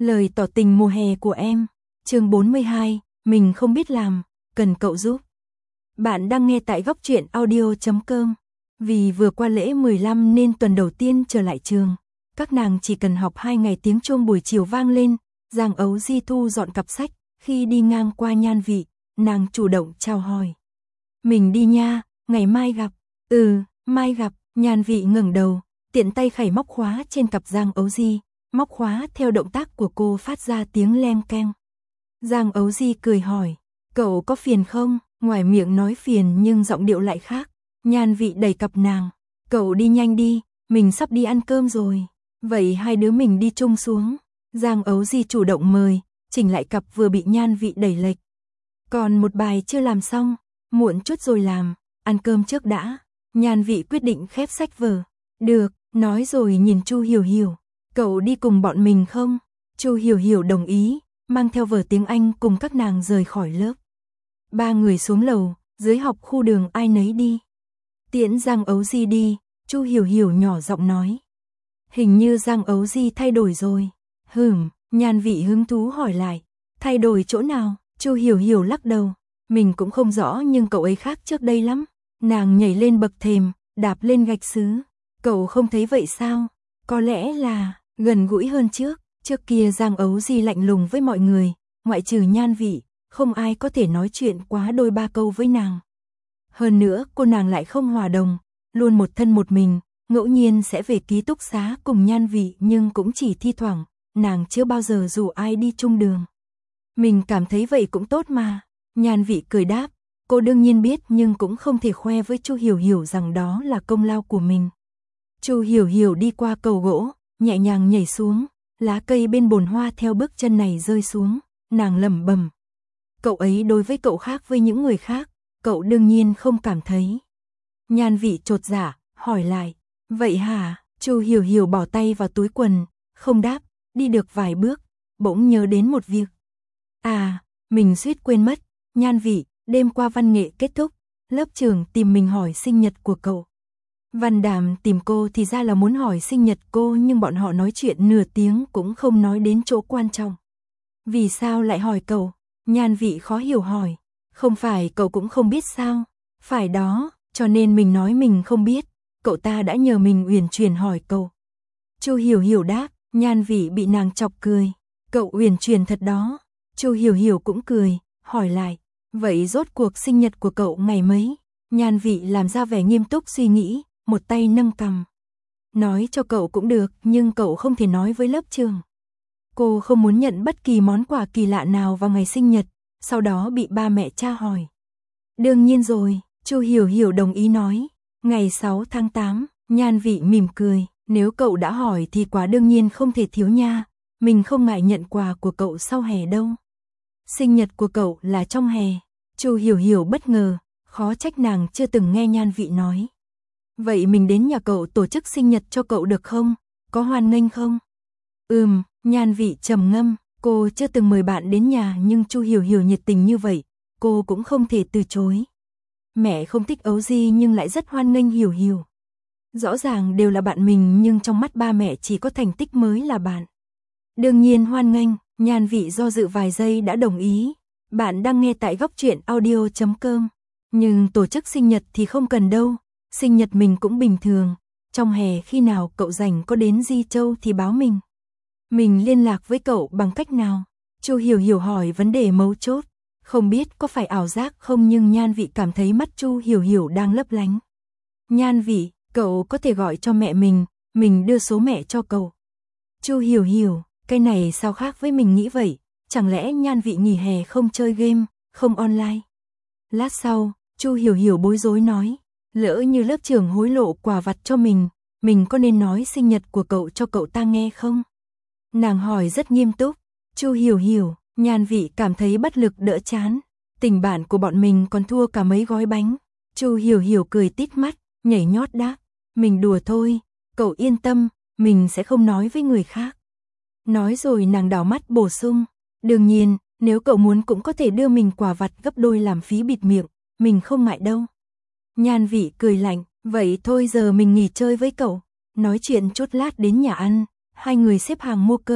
Lời tỏ tình mùa hè của em. Chương 42, mình không biết làm, cần cậu giúp. Bạn đang nghe tại góc truyện audio.com. Vì vừa qua lễ 15 nên tuần đầu tiên trở lại trường. Các nàng chỉ cần học 2 ngày tiếng chuông buổi chiều vang lên. Giang Ấu Di thu dọn cặp sách. Khi đi ngang qua Nhan Vị, nàng chủ động chào hỏi. Mình đi nha, ngày mai gặp. Mai gặp. Nhan Vị ngẩng đầu, tiện tay khẩy móc khóa trên cặp Giang Ấu Di. Móc khóa theo động tác của cô phát ra tiếng leng keng. Giang Ấu Di cười hỏi, cậu có phiền không? Ngoài miệng nói phiền nhưng giọng điệu lại khác. Nhan Vị đẩy cặp nàng, cậu đi nhanh đi, mình sắp đi ăn cơm rồi. Vậy hai đứa mình đi chung xuống. Giang Ấu Di chủ động mời, chỉnh lại cặp vừa bị Nhan Vị đẩy lệch. Còn một bài chưa làm xong, muộn chút rồi làm, ăn cơm trước đã. Nhan Vị quyết định khép sách vở. Được, nói rồi nhìn Chu Hiểu Hiểu. Cậu đi cùng bọn mình không? Chu Hiểu Hiểu đồng ý, mang theo vở tiếng Anh cùng các nàng rời khỏi lớp. Ba người xuống lầu, dưới học khu đường ai nấy đi. Tiễn Giang Ấu Di đi, Chu Hiểu Hiểu nhỏ giọng nói. Hình như Giang Ấu Di thay đổi rồi. Nhan Vị hứng thú hỏi lại. Thay đổi chỗ nào? Chu Hiểu Hiểu lắc đầu. Mình cũng không rõ nhưng cậu ấy khác trước đây lắm. Nàng nhảy lên bậc thềm, đạp lên gạch sứ. Cậu không thấy vậy sao? Có lẽ là gần gũi hơn trước. Trước kia Giang Ấu Di lạnh lùng với mọi người, ngoại trừ Nhan Vị, không ai có thể nói chuyện quá đôi ba câu với nàng. Hơn nữa cô nàng lại không hòa đồng, luôn một thân một mình, ngẫu nhiên sẽ về ký túc xá cùng Nhan Vị nhưng cũng chỉ thi thoảng, nàng chưa bao giờ rủ ai đi chung đường. Mình cảm thấy vậy cũng tốt mà. Nhan Vị cười đáp, cô đương nhiên biết nhưng cũng không thể khoe với Chu Hiểu Hiểu rằng đó là công lao của mình. Chu Hiểu Hiểu đi qua cầu gỗ, nhẹ nhàng nhảy xuống, lá cây bên bồn hoa theo bước chân này rơi xuống, nàng lẩm bẩm. Cậu ấy đối với cậu khác với những người khác, cậu đương nhiên không cảm thấy. Nhan Vị chột dạ, hỏi lại, vậy hả? Chu Hiểu Hiểu bỏ tay vào túi quần, không đáp, đi được vài bước, bỗng nhớ đến một việc. Mình suýt quên mất, Nhan Vị, đêm qua văn nghệ kết thúc, lớp trưởng tìm mình hỏi sinh nhật của cậu. Văn Đàm tìm cô thì ra là muốn hỏi sinh nhật cô nhưng bọn họ nói chuyện nửa tiếng cũng không nói đến chỗ quan trọng. Vì sao lại hỏi cậu? Nhan Vị khó hiểu hỏi. Không phải cậu cũng không biết sao? Phải đó, cho nên mình nói mình không biết. Cậu ta đã nhờ mình uyển chuyển hỏi cậu. Chu Hiểu Hiểu đáp, Nhan Vị bị nàng chọc cười. Cậu uyển chuyển thật đó. Chu Hiểu Hiểu cũng cười, hỏi lại. Vậy rốt cuộc sinh nhật của cậu ngày mấy? Nhan Vị làm ra vẻ nghiêm túc suy nghĩ, một tay nâng cằm. Nói cho cậu cũng được, nhưng cậu không thể nói với lớp trưởng. Cô không muốn nhận bất kỳ món quà kỳ lạ nào vào ngày sinh nhật, sau đó bị ba mẹ tra hỏi. Đương nhiên rồi, Chu Hiểu Hiểu đồng ý nói. Ngày 6 tháng 8, Nhan Vị mỉm cười, nếu cậu đã hỏi thì quà đương nhiên không thể thiếu nha, mình không ngại nhận quà của cậu sau hè đâu. Sinh nhật của cậu là trong hè. Chu Hiểu Hiểu bất ngờ, khó trách nàng chưa từng nghe Nhan Vị nói. Vậy mình đến nhà cậu tổ chức sinh nhật cho cậu được không? Có hoan nghênh không? Nhan Vị trầm ngâm, cô chưa từng mời bạn đến nhà nhưng Chu Hiểu Hiểu nhiệt tình như vậy, cô cũng không thể từ chối. Mẹ không thích Ấu Di nhưng lại rất hoan nghênh Hiểu Hiểu. Rõ ràng đều là bạn mình nhưng trong mắt ba mẹ chỉ có thành tích mới là bạn. Đương nhiên hoan nghênh, Nhan Vị do dự vài giây đã đồng ý. Bạn đang nghe tại góc truyện audio.com. Nhưng tổ chức sinh nhật thì không cần đâu. Sinh nhật mình cũng bình thường. Trong hè khi nào cậu rảnh có đến Di Châu thì báo mình. Mình liên lạc với cậu bằng cách nào? Chu Hiểu Hiểu hỏi vấn đề mấu chốt. Không biết có phải ảo giác không nhưng Nhan Vị cảm thấy mắt Chu Hiểu Hiểu đang lấp lánh. Nhan Vị, cậu có thể gọi cho mẹ mình đưa số mẹ cho cậu. Chu Hiểu Hiểu, cái này sao khác với mình nghĩ vậy? Chẳng lẽ Nhan Vị nghỉ hè không chơi game, không online? Lát sau, Chu Hiểu Hiểu bối rối nói. Lỡ như lớp trưởng hối lộ quà vặt cho mình có nên nói sinh nhật của cậu cho cậu ta nghe không? Nàng hỏi rất nghiêm túc. Chu Hiểu Hiểu, Nhan Vị cảm thấy bất lực đỡ chán. Tình bạn của bọn mình còn thua cả mấy gói bánh. Chu Hiểu Hiểu cười tít mắt, nhảy nhót đáp. Mình đùa thôi, cậu yên tâm, mình sẽ không nói với người khác. Nói rồi nàng đảo mắt bổ sung. Đương nhiên, nếu cậu muốn cũng có thể đưa mình quà vặt gấp đôi làm phí bịt miệng, mình không ngại đâu. Nhan Vị cười lạnh, vậy thôi giờ mình nghỉ chơi với cậu. Nói chuyện chút lát đến nhà ăn, hai người xếp hàng mua cơm,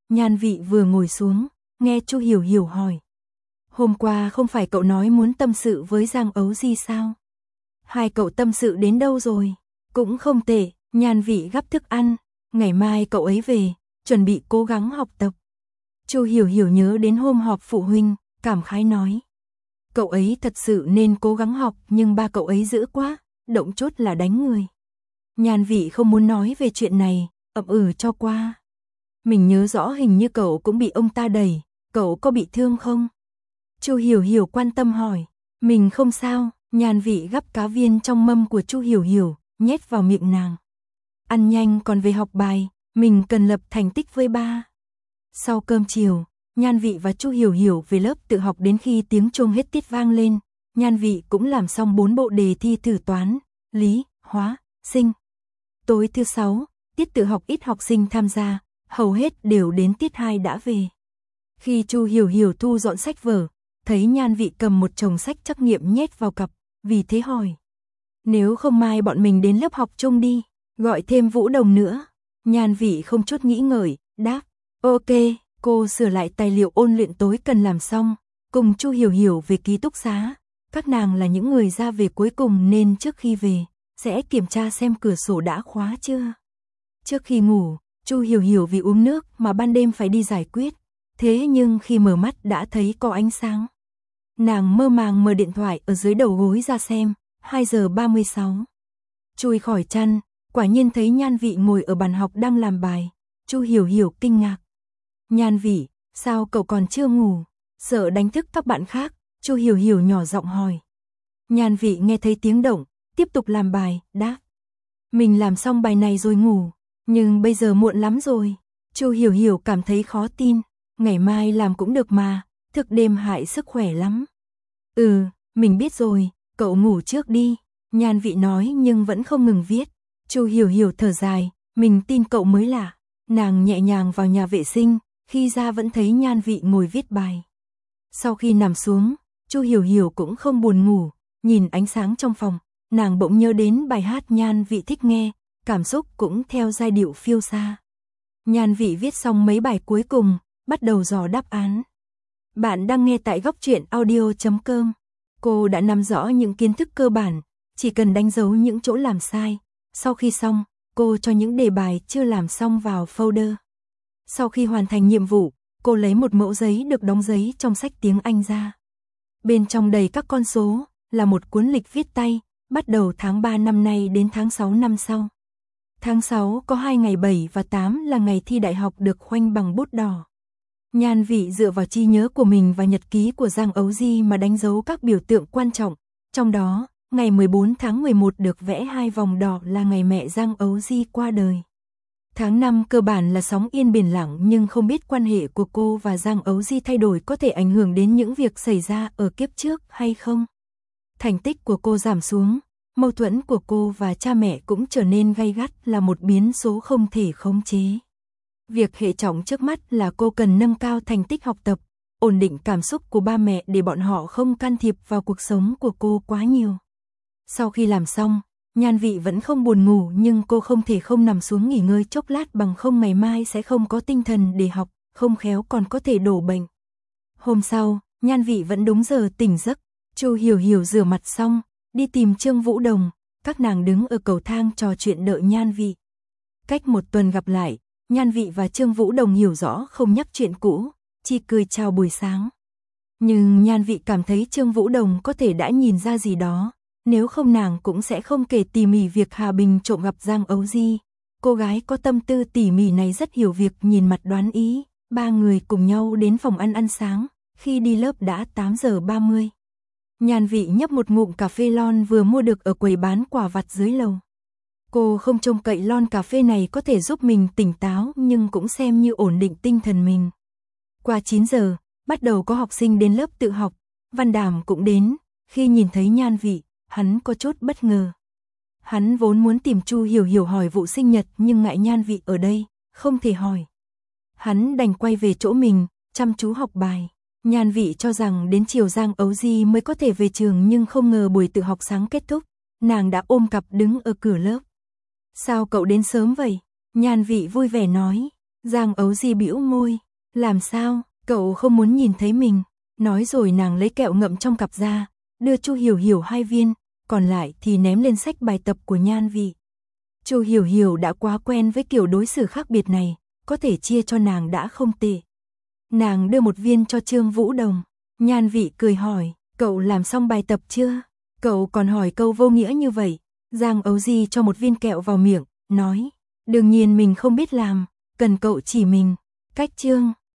Nhan Vị vừa ngồi xuống, nghe Chu Hiểu Hiểu hỏi. Hôm qua không phải cậu nói muốn tâm sự với Giang Ấu Di sao? Hai cậu tâm sự đến đâu rồi? Cũng không tệ, Nhan Vị gắp thức ăn, ngày mai cậu ấy về, chuẩn bị cố gắng học tập. Chu Hiểu Hiểu nhớ đến hôm họp phụ huynh, cảm khái nói. Cậu ấy thật sự nên cố gắng học nhưng ba cậu ấy dữ quá, động chút là đánh người. Nhan Vị không muốn nói về chuyện này, ậm cho qua. Mình nhớ rõ hình như cậu cũng bị ông ta đẩy, cậu có bị thương không? Chu Hiểu Hiểu quan tâm hỏi. Mình không sao, Nhan Vị gắp cá viên trong mâm của Chu Hiểu Hiểu, nhét vào miệng nàng. Ăn nhanh còn về học bài, mình cần lập thành tích với ba. Sau cơm chiều, Nhan Vị và Chu Hiểu Hiểu về lớp tự học đến khi tiếng chuông hết tiết vang lên. Nhan Vị cũng làm xong 4 bộ đề thi thử toán, lý, hóa, sinh. Tối thứ 6, tiết tự học ít học sinh tham gia, hầu hết đều đến tiết 2 đã về. Khi Chu Hiểu Hiểu thu dọn sách vở, thấy Nhan Vị cầm một chồng sách trắc nghiệm nhét vào cặp, vì thế hỏi. Nếu không mai bọn mình đến lớp học chung đi, gọi thêm Vũ Đồng nữa. Nhan Vị không chút nghĩ ngợi, đáp. Ok, cô sửa lại tài liệu ôn luyện tối cần làm xong, cùng Chu Hiểu Hiểu về ký túc xá. Các nàng là những người ra về cuối cùng nên trước khi về, sẽ kiểm tra xem cửa sổ đã khóa chưa. Trước khi ngủ, Chu Hiểu Hiểu vì uống nước mà ban đêm phải đi giải quyết, thế nhưng khi mở mắt đã thấy có ánh sáng. Nàng mơ màng mở điện thoại ở dưới đầu gối ra xem, 2 giờ 36. Chui khỏi chăn, quả nhiên thấy Nhan Vị ngồi ở bàn học đang làm bài. Chu Hiểu Hiểu kinh ngạc. Nhan Vị, sao cậu còn chưa ngủ? Sợ đánh thức các bạn khác, Chu Hiểu Hiểu nhỏ giọng hỏi. Nhan Vị nghe thấy tiếng động, tiếp tục làm bài, đáp. Mình làm xong bài này rồi ngủ, nhưng bây giờ muộn lắm rồi. Chu Hiểu Hiểu cảm thấy khó tin, ngày mai làm cũng được mà, thức đêm hại sức khỏe lắm. Mình biết rồi, cậu ngủ trước đi, Nhan Vị nói nhưng vẫn không ngừng viết. Chu Hiểu Hiểu thở dài, mình tin cậu mới lạ. Nàng nhẹ nhàng vào nhà vệ sinh, khi ra vẫn thấy Nhan Vị ngồi viết bài. Sau khi nằm xuống, Chu Hiểu Hiểu cũng không buồn ngủ, nhìn ánh sáng trong phòng, nàng bỗng nhớ đến bài hát Nhan Vị thích nghe, cảm xúc cũng theo giai điệu phiêu xa. Nhan Vị viết xong mấy bài cuối cùng, bắt đầu dò đáp án. Bạn đang nghe tại Góc Truyện Audio.com. Cô đã nắm rõ những kiến thức cơ bản, chỉ cần đánh dấu những chỗ làm sai. Sau khi xong, cô cho những đề bài chưa làm xong vào folder. Sau khi hoàn thành nhiệm vụ, cô lấy một mẫu giấy được đóng giấy trong sách tiếng Anh ra. Bên trong đầy các con số, là một cuốn lịch viết tay, bắt đầu tháng 3 năm nay đến tháng 6 năm sau. Tháng 6 có 2 ngày 7 và 8 là ngày thi đại học được khoanh bằng bút đỏ. Nhan Vị dựa vào trí nhớ của mình và nhật ký của Giang Ấu Di mà đánh dấu các biểu tượng quan trọng. Trong đó, ngày 14 tháng 11 được vẽ 2 vòng đỏ là ngày mẹ Giang Ấu Di qua đời. Tháng 5 cơ bản là sóng yên biển lặng nhưng không biết quan hệ của cô và Giang Ấu Di thay đổi có thể ảnh hưởng đến những việc xảy ra ở kiếp trước hay không. Thành tích của cô giảm xuống, mâu thuẫn của cô và cha mẹ cũng trở nên gay gắt là một biến số không thể khống chế. Việc hệ trọng trước mắt là cô cần nâng cao thành tích học tập, ổn định cảm xúc của ba mẹ để bọn họ không can thiệp vào cuộc sống của cô quá nhiều. Sau khi làm xong, Nhan Vị vẫn không buồn ngủ nhưng cô không thể không nằm xuống nghỉ ngơi chốc lát bằng không ngày mai sẽ không có tinh thần để học, không khéo còn có thể đổ bệnh. Hôm sau, Nhan Vị vẫn đúng giờ tỉnh giấc, Chu Hiểu Hiểu rửa mặt xong, đi tìm Trương Vũ Đồng, các nàng đứng ở cầu thang trò chuyện đợi Nhan Vị. Cách một tuần gặp lại, Nhan Vị và Trương Vũ Đồng hiểu rõ không nhắc chuyện cũ, chỉ cười chào buổi sáng. Nhưng Nhan Vị cảm thấy Trương Vũ Đồng có thể đã nhìn ra gì đó, nếu không nàng cũng sẽ không kể tỉ mỉ việc Hà Bình trộm gặp Giang Ấu Di. Cô gái có tâm tư tỉ mỉ này rất hiểu việc nhìn mặt đoán ý. Ba người cùng nhau đến phòng ăn sáng, khi đi lớp đã 8 giờ 30. Nhan Vị nhấp một ngụm cà phê lon vừa mua được ở quầy bán quà vặt dưới lầu. Cô không trông cậy lon cà phê này có thể giúp mình tỉnh táo nhưng cũng xem như ổn định tinh thần mình. Qua 9 giờ, bắt đầu có học sinh đến lớp tự học, Văn Đàm cũng đến, khi nhìn thấy Nhan Vị, hắn có chút bất ngờ. Hắn vốn muốn tìm Chu Hiểu Hiểu hỏi vụ sinh nhật nhưng ngại Nhan Vị ở đây, không thể hỏi. Hắn đành quay về chỗ mình, chăm chú học bài. Nhan Vị cho rằng đến chiều Giang Ấu Di mới có thể về trường nhưng không ngờ buổi tự học sáng kết thúc, nàng đã ôm cặp đứng ở cửa lớp. Sao cậu đến sớm vậy? Nhan Vị vui vẻ nói. Giang Ấu Di bĩu môi, Làm sao, cậu không muốn nhìn thấy mình. Nói rồi nàng lấy kẹo ngậm trong cặp ra, đưa Chu Hiểu Hiểu 2 viên, còn lại thì ném lên sách bài tập của Nhan Vị. Chu Hiểu Hiểu đã quá quen với kiểu đối xử khác biệt này, có thể chia cho nàng đã không tệ. Nàng đưa 1 viên cho Trương Vũ Đồng. Nhan Vị cười hỏi, cậu làm xong bài tập chưa? Cậu còn hỏi câu vô nghĩa như vậy. Giang Ấu Di cho 1 viên kẹo vào miệng, nói, đương nhiên mình không biết làm, cần cậu chỉ mình. Cách Trương